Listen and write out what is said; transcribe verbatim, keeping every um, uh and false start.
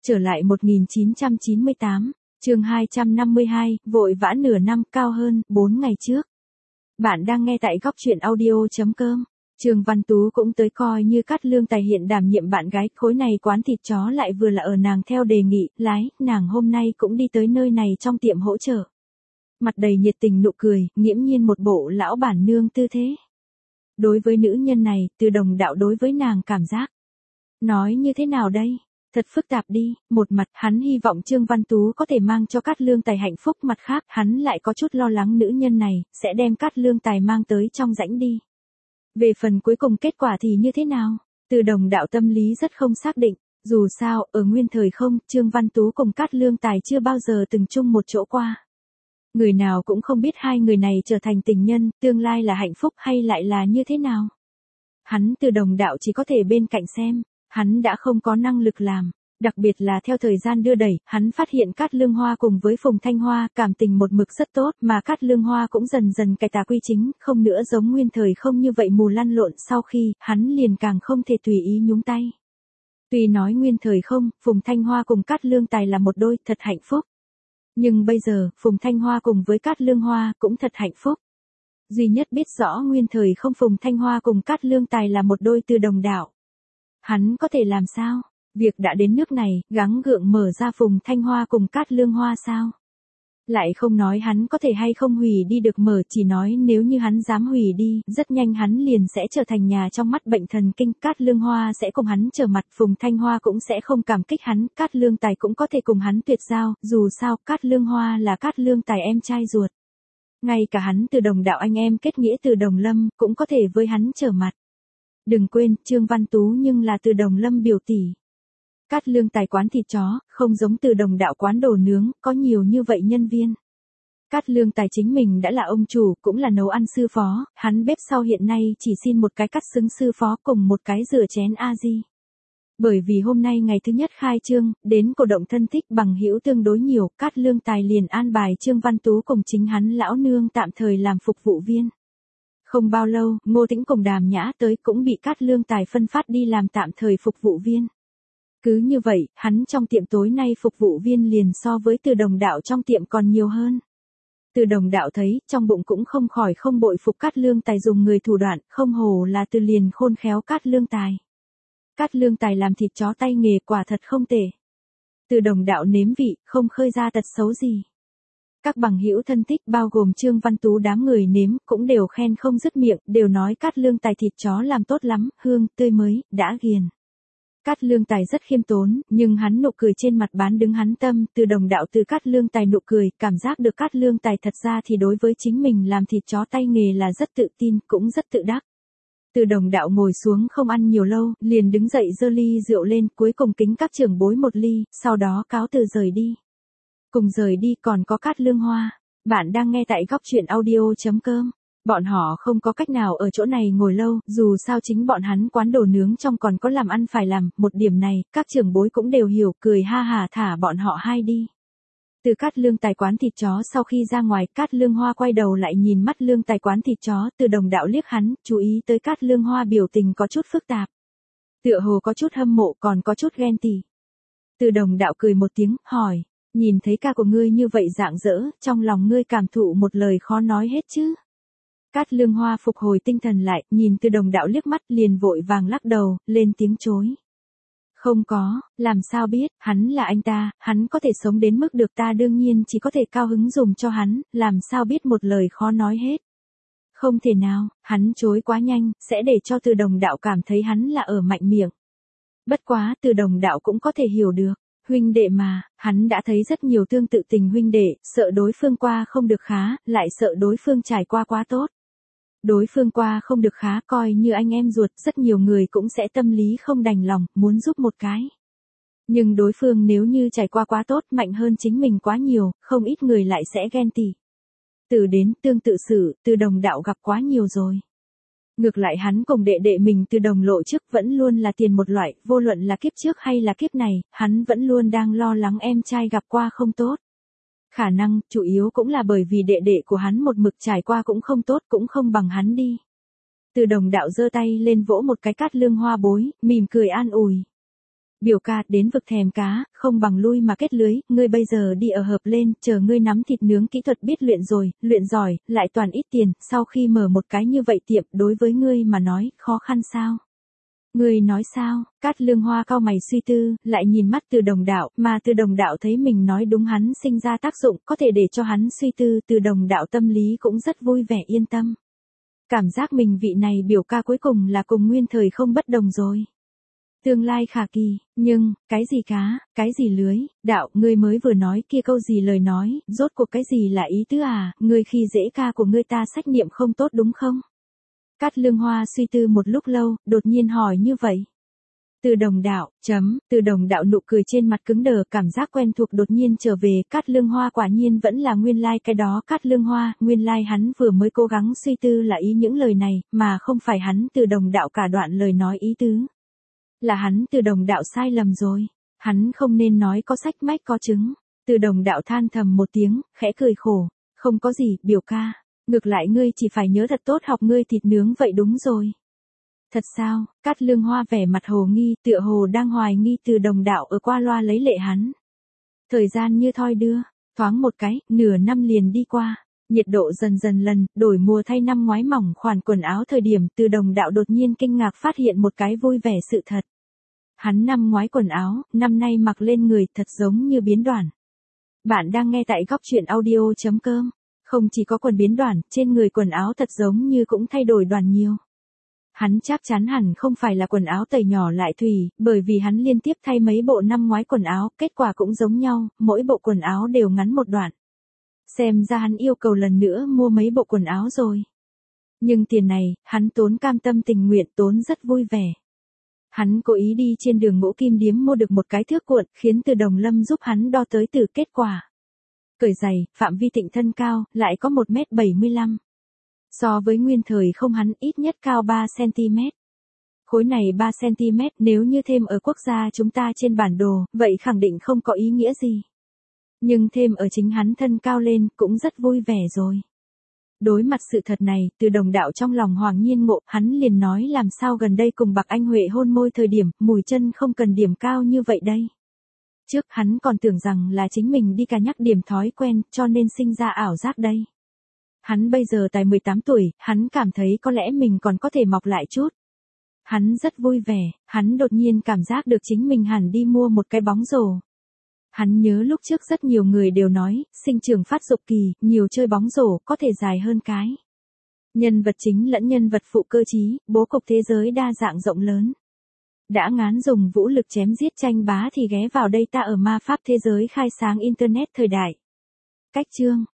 Trở lại một nghìn chín trăm chín mươi tám, chương hai trăm năm mươi hai, vội vã nửa năm cao hơn, bốn ngày trước. Bạn đang nghe tại góc truyện audio.com. Trương Văn Tú cũng tới coi như Cát Lương Tài hiện đảm nhiệm bạn gái, khối này quán thịt chó lại vừa là ở nàng theo đề nghị, lái, nàng hôm nay cũng đi tới nơi này trong tiệm hỗ trợ. Mặt đầy nhiệt tình nụ cười, nghiễm nhiên một bộ lão bản nương tư thế. Đối với nữ nhân này, Từ Đồng Đạo đối với nàng cảm giác. Nói như thế nào đây? Thật phức tạp đi, một mặt hắn hy vọng Trương Văn Tú có thể mang cho Cát Lương Tài hạnh phúc, mặt khác hắn lại có chút lo lắng nữ nhân này sẽ đem Cát Lương Tài mang tới trong rãnh đi. Về phần cuối cùng kết quả thì như thế nào? Từ Đồng Đạo tâm lý rất không xác định, dù sao ở nguyên thời không, Trương Văn Tú cùng Cát Lương Tài chưa bao giờ từng chung một chỗ qua. Người nào cũng không biết hai người này trở thành tình nhân, tương lai là hạnh phúc hay lại là như thế nào. Hắn Từ Đồng Đạo chỉ có thể bên cạnh xem. Hắn đã không có năng lực làm, đặc biệt là theo thời gian đưa đẩy, hắn phát hiện Cát Lương Hoa cùng với Phùng Thanh Hoa cảm tình một mực rất tốt, mà Cát Lương Hoa cũng dần dần cải tà quy chính, không nữa giống nguyên thời không như vậy mù lăn lộn, sau khi, hắn liền càng không thể tùy ý nhúng tay. Tuy nói nguyên thời không, Phùng Thanh Hoa cùng Cát Lương Tài là một đôi, thật hạnh phúc. Nhưng bây giờ, Phùng Thanh Hoa cùng với Cát Lương Hoa cũng thật hạnh phúc. Duy nhất biết rõ nguyên thời không Phùng Thanh Hoa cùng Cát Lương Tài là một đôi Từ Đồng Đạo. Hắn có thể làm sao? Việc đã đến nước này, gắng gượng mở ra Phùng Thanh Hoa cùng Cát Lương Hoa sao? Lại không nói hắn có thể hay không hủy đi được mở, chỉ nói nếu như hắn dám hủy đi, rất nhanh hắn liền sẽ trở thành nhà trong mắt bệnh thần kinh. Cát Lương Hoa sẽ cùng hắn trở mặt, Phùng Thanh Hoa cũng sẽ không cảm kích hắn, Cát Lương Tài cũng có thể cùng hắn tuyệt giao, dù sao Cát Lương Hoa là Cát Lương Tài em trai ruột. Ngay cả hắn Từ Đồng Đạo anh em kết nghĩa Từ Đồng Lâm, cũng có thể với hắn trở mặt. Đừng quên, Trương Văn Tú nhưng là Từ Đồng Lâm biểu tỷ. Cát Lương Tài quán thịt chó, không giống Từ Đồng Đạo quán đồ nướng, có nhiều như vậy nhân viên. Cát Lương Tài chính mình đã là ông chủ, cũng là nấu ăn sư phó, hắn bếp sau hiện nay chỉ xin một cái cắt xứng sư phó cùng một cái rửa chén A-di. Bởi vì hôm nay ngày thứ nhất khai trương, đến cổ động thân thích bằng hữu tương đối nhiều, Cát Lương Tài liền an bài Trương Văn Tú cùng chính hắn lão nương tạm thời làm phục vụ viên. Không bao lâu, Ngô Tĩnh cùng Đàm Nhã tới cũng bị Cát Lương Tài phân phát đi làm tạm thời phục vụ viên. Cứ như vậy, hắn trong tiệm tối nay phục vụ viên liền so với Từ Đồng Đạo trong tiệm còn nhiều hơn. Từ Đồng Đạo thấy, trong bụng cũng không khỏi không bội phục Cát Lương Tài dùng người thủ đoạn, không hồ là từ liền khôn khéo Cát Lương Tài. Cát Lương Tài làm thịt chó tay nghề quả thật không tệ. Từ Đồng Đạo nếm vị, không khơi ra tật xấu gì. Các bằng hữu thân thích bao gồm Trương Văn Tú đám người nếm cũng đều khen không dứt miệng, đều nói Cát Lương Tài thịt chó làm tốt lắm, hương, tươi mới, đã ghiền. Cát Lương Tài rất khiêm tốn, nhưng hắn nụ cười trên mặt bán đứng hắn tâm, Từ Đồng Đạo từ Cát Lương Tài nụ cười, cảm giác được Cát Lương Tài thật ra thì đối với chính mình làm thịt chó tay nghề là rất tự tin, cũng rất tự đắc. Từ Đồng Đạo ngồi xuống không ăn nhiều lâu, liền đứng dậy giơ ly rượu lên, cuối cùng kính các trưởng bối một ly, sau đó cáo từ rời đi. Cùng rời đi còn có Cát Lương Hoa. Bạn đang nghe tại góc truyện audio.com. Bọn họ không có cách nào ở chỗ này ngồi lâu, dù sao chính bọn hắn quán đồ nướng trong còn có làm ăn phải làm, một điểm này, các trưởng bối cũng đều hiểu, cười ha hà thả bọn họ hai đi. Từ Cát Lương Tài quán thịt chó sau khi ra ngoài, Cát Lương Hoa quay đầu lại nhìn mắt Lương Tài quán thịt chó, Từ Đồng Đạo liếc hắn, chú ý tới Cát Lương Hoa biểu tình có chút phức tạp. Tựa hồ có chút hâm mộ còn có chút ghen tị. Từ Đồng Đạo cười một tiếng, hỏi. Nhìn thấy ca của ngươi như vậy rạng rỡ, trong lòng ngươi cảm thụ một lời khó nói hết chứ. Cát Lương Hoa phục hồi tinh thần lại, nhìn Từ Đồng Đạo liếc mắt liền vội vàng lắc đầu, lên tiếng chối. Không có, làm sao biết, hắn là anh ta, hắn có thể sống đến mức được ta đương nhiên chỉ có thể cao hứng dùng cho hắn, làm sao biết một lời khó nói hết. Không thể nào, hắn chối quá nhanh, sẽ để cho Từ Đồng Đạo cảm thấy hắn là ở mạnh miệng. Bất quá, Từ Đồng Đạo cũng có thể hiểu được. Huynh đệ mà, hắn đã thấy rất nhiều tương tự tình huynh đệ, sợ đối phương qua không được khá, lại sợ đối phương trải qua quá tốt. Đối phương qua không được khá coi như anh em ruột, rất nhiều người cũng sẽ tâm lý không đành lòng, muốn giúp một cái. Nhưng đối phương nếu như trải qua quá tốt, mạnh hơn chính mình quá nhiều, không ít người lại sẽ ghen tị. Từ đến tương tự sự, Từ Đồng Đạo gặp quá nhiều rồi. Ngược lại hắn cùng đệ đệ mình Từ Đồng Lộ trước vẫn luôn là tiền một loại, vô luận là kiếp trước hay là kiếp này, hắn vẫn luôn đang lo lắng em trai gặp qua không tốt. Khả năng, chủ yếu cũng là bởi vì đệ đệ của hắn một mực trải qua cũng không tốt, cũng không bằng hắn đi. Từ Đồng Đạo giơ tay lên vỗ một cái Cát Lương Hoa bối, mỉm cười an ủi. Biểu ca, đến vực thèm cá, không bằng lui mà kết lưới, ngươi bây giờ đi ở hợp lên, chờ ngươi nắm thịt nướng kỹ thuật biết luyện rồi, luyện giỏi, lại toàn ít tiền, sau khi mở một cái như vậy tiệm, đối với ngươi mà nói, khó khăn sao? Ngươi nói sao? Cát Lương Hoa cau mày suy tư, lại nhìn mắt Từ Đồng Đạo, mà Từ Đồng Đạo thấy mình nói đúng, hắn sinh ra tác dụng, có thể để cho hắn suy tư, Từ Đồng Đạo tâm lý cũng rất vui vẻ yên tâm. Cảm giác mình vị này biểu ca cuối cùng là cùng nguyên thời không bất đồng rồi. Tương lai khả kỳ, nhưng, cái gì cá, cái gì lưới, đạo, ngươi mới vừa nói kia câu gì lời nói, rốt cuộc cái gì là ý tứ à, ngươi khi dễ ca của ngươi ta sách niệm không tốt đúng không? Cát Lương Hoa suy tư một lúc lâu, đột nhiên hỏi như vậy. Từ Đồng Đạo, chấm, Từ Đồng Đạo nụ cười trên mặt cứng đờ, cảm giác quen thuộc đột nhiên trở về, Cát Lương Hoa quả nhiên vẫn là nguyên lai like cái đó Cát Lương Hoa, nguyên lai like hắn vừa mới cố gắng suy tư là ý những lời này, mà không phải hắn Từ Đồng Đạo cả đoạn lời nói ý tứ. Là hắn Từ Đồng Đạo sai lầm rồi, hắn không nên nói có sách mách có chứng. Từ Đồng Đạo than thầm một tiếng, khẽ cười khổ, không có gì, biểu ca, ngược lại ngươi chỉ phải nhớ thật tốt học ngươi thịt nướng vậy đúng rồi. Thật sao? Cát Lương Hoa vẻ mặt hồ nghi, tựa hồ đang hoài nghi Từ Đồng Đạo ở qua loa lấy lệ hắn. Thời gian như thoi đưa, thoáng một cái, nửa năm liền đi qua, nhiệt độ dần dần lần, đổi mùa thay năm ngoái mỏng khoản quần áo thời điểm, Từ Đồng Đạo đột nhiên kinh ngạc phát hiện một cái vui vẻ sự thật. Hắn năm ngoái quần áo, năm nay mặc lên người thật giống như biến đoản. Bạn đang nghe tại góc truyện audio chấm com. Không chỉ có quần biến đoản, trên người quần áo thật giống như cũng thay đổi đoản nhiều. Hắn chắc chắn hẳn không phải là quần áo tẩy nhỏ lại thủy, bởi vì hắn liên tiếp thay mấy bộ năm ngoái quần áo, kết quả cũng giống nhau, mỗi bộ quần áo đều ngắn một đoạn. Xem ra hắn yêu cầu lần nữa mua mấy bộ quần áo rồi. Nhưng tiền này, hắn tốn cam tâm tình nguyện, tốn rất vui vẻ. Hắn cố ý đi trên đường Ngũ Kim Điếm mua được một cái thước cuộn, khiến Từ Đồng Lâm giúp hắn đo tới từ kết quả. Cởi giày, phạm vi tịnh thân cao, lại có một mét bảy mươi lăm. So với nguyên thời không hắn ít nhất cao ba xăng-ti-mét. Khối này ba xăng-ti-mét nếu như thêm ở quốc gia chúng ta trên bản đồ, vậy khẳng định không có ý nghĩa gì. Nhưng thêm ở chính hắn thân cao lên, cũng rất vui vẻ rồi. Đối mặt sự thật này, Từ Đồng Đạo trong lòng hoàng nhiên ngộ, hắn liền nói làm sao gần đây cùng Bạc Anh Huệ hôn môi thời điểm, mùi chân không cần điểm cao như vậy đây. Trước hắn còn tưởng rằng là chính mình đi cà nhắc điểm thói quen, cho nên sinh ra ảo giác đây. Hắn bây giờ tài mười tám tuổi, hắn cảm thấy có lẽ mình còn có thể mọc lại chút. Hắn rất vui vẻ, hắn đột nhiên cảm giác được chính mình hẳn đi mua một cái bóng rổ. Hắn nhớ lúc trước rất nhiều người đều nói, sinh trưởng phát dục kỳ, nhiều chơi bóng rổ, có thể dài hơn cái. Nhân vật chính lẫn nhân vật phụ cơ trí, bố cục thế giới đa dạng rộng lớn. Đã ngán dùng vũ lực chém giết tranh bá thì ghé vào đây ta ở ma pháp thế giới khai sáng Internet thời đại. Cách chương